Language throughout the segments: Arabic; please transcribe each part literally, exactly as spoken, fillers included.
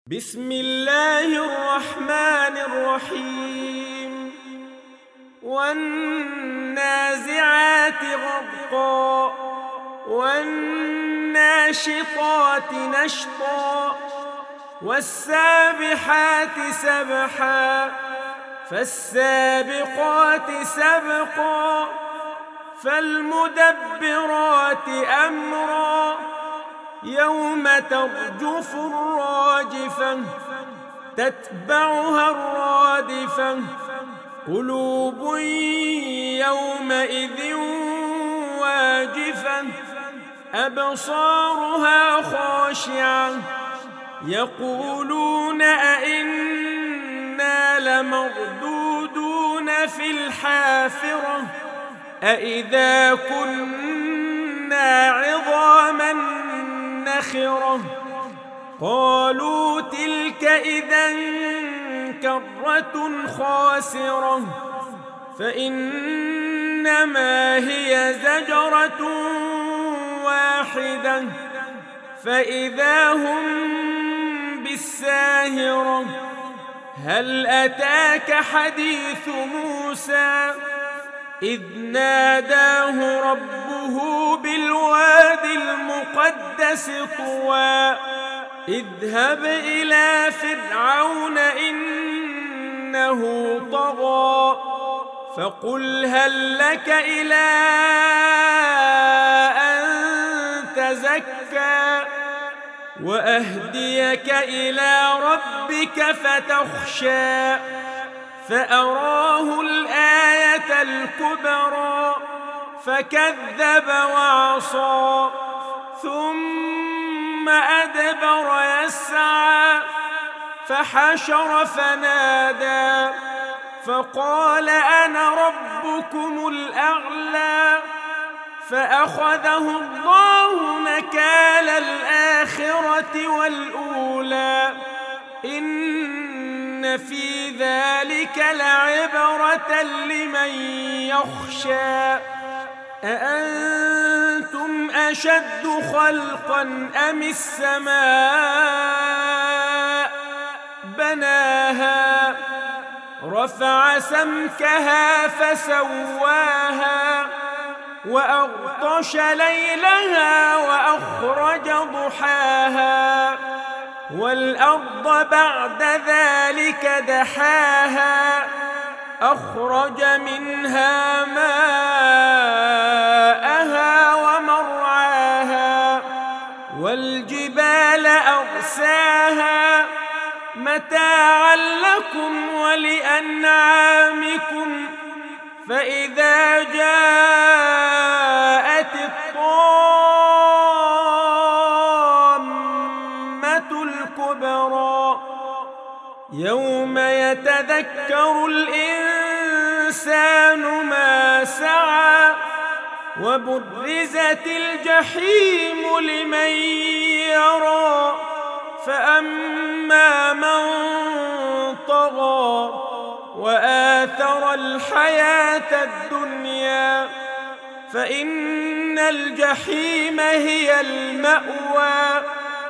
بسم الله الرحمن الرحيم والنازعات غرقا والناشطات نشطا والسابحات سبحا فالسابقات سبقا فالمدبرات أمرا يوم ترجف الراجفة تتبعها الرادفة قلوب يومئذ واجفة أبصارها خاشعة يقولون أئنا لمردودون في الحافرة أئذا كنا عظاما نخرة قالوا تلك إذا كرة خاسرة فإنما هي زجرة واحدة فإذا هم بالساهرة هل أتاك حديث موسى إذ ناداه ربه بالواد المقدس طوى اذهب إلى فرعون إنه طغى فقل هل لك إلى أن تزكى وأهديك إلى ربك فتخشى فأراه الآية الكبرى فكذب وعصى ثم أدبر يسعى فحشر فنادى فقال أنا ربكم الأعلى فأخذه الله نكال الآخرة والأولى إن في ذلك لعبرة لمن يخشى أأنتم أشد خلقا أم السماء بناها رفع سمكها فسواها وأغطش ليلها وأخرج ضحاها والأرض بعد ذلك دحاها أخرج منها ماءها ومرعاها والجبال أرساها متاعا لكم ولأنعامكم فإذا جاءت الطامة الكبرى يوم يتذكر الإنسان ما سعى وبرزت الجحيم لمن يرى فأما من طغى وآثر الحياة الدنيا فإن الجحيم هي المأوى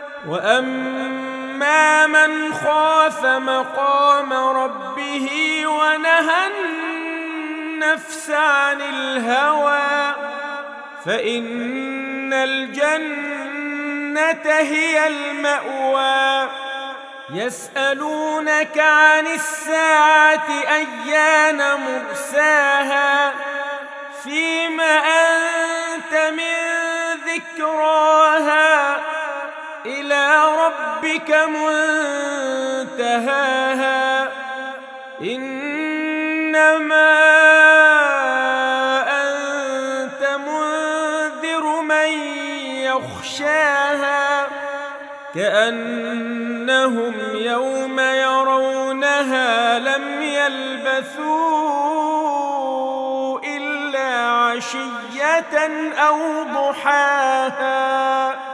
وأما من خاف مقام ربه ونهى النفس عن الهوى فإن الجنة هي المأوى يسألونك عن الساعة أيان مرساها فيم أنت من ذكراها إلى ربك منتهاها إنما أنت منذر من يخشاها كأنهم يوم يرونها لم يلبثوا إلا عشية أو ضحاها.